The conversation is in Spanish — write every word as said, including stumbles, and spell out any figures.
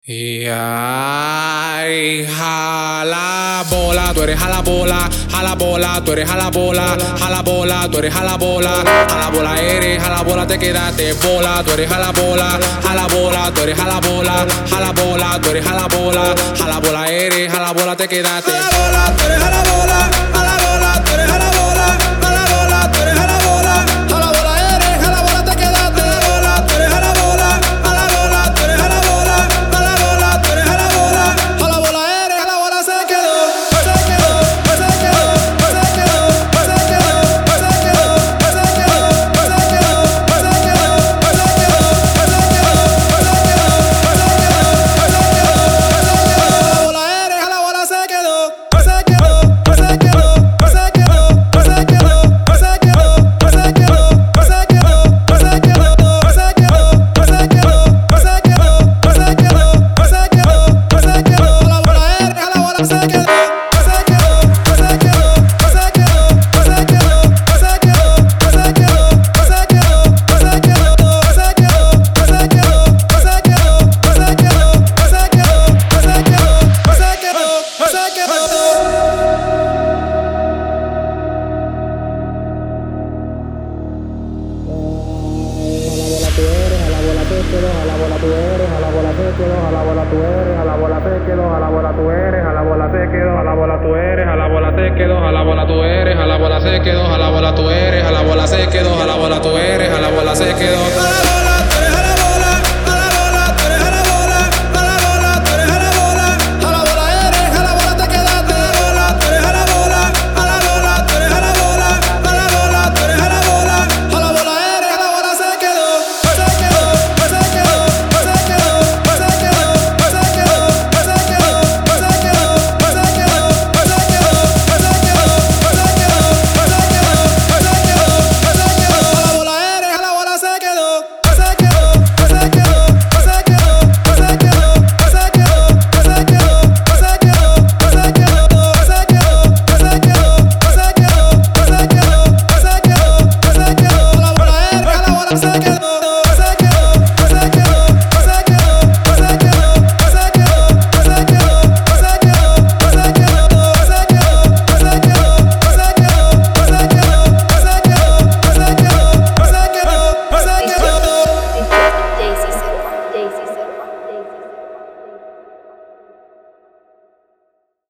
Y ay, jala bola, tú eres jala bola, jala bola, tú eres jala bola, jala bola, tú eres jala bola, jala bola eres, jala bola te quedaste bola, tú eres jala bola, jala bola, tú eres jala bola, jala bola, tú eres jala bola, jala bola eres, jala bola te quedaste. Jala bola, tú eres jala bola, jala bola, tú eres jala bola, jala bola, tú eres jala bola, jala bola eres, jala bola te quedaste. Jala bola, tú eres jala bola, jala bola, tú eres jala bola, jala bola, tú eres jala bola, jala bola eres, jala bola se quedó, se quedó, se quedó, se quedó, se quedó, se quedó, se quedó, se quedó, se quedó, se quedó, se quedó, jala bola eres, jala bola se quedó, se quedó, se quedó, se quedó, se quedó, se quedó, se quedó, se quedó, se quedó, se quedó, se quedó, se quedó, se quedó, se quedó, se quedó, jala bola eres, jala bola se quedó, se quedó, se quedó, se quedó, se quedó, se quedó, se quedó, se quedó, se quedó, se quedó, se quedó, se quedó, se quedó, se quedó, se quedó, se quedó, se quedó. Jala bola te quedo, jala bola tú eres, jala bola te quedo, jala bola tú eres, jala bola te quedo, jala bola tú eres, jala bola te quedo, jala bola tú eres, jala bola te quedo, jala bola tú eres, jala bola se quedó, jala bola tú eres, jala bola se quedó, jala bola tú eres, jala bola se quedó.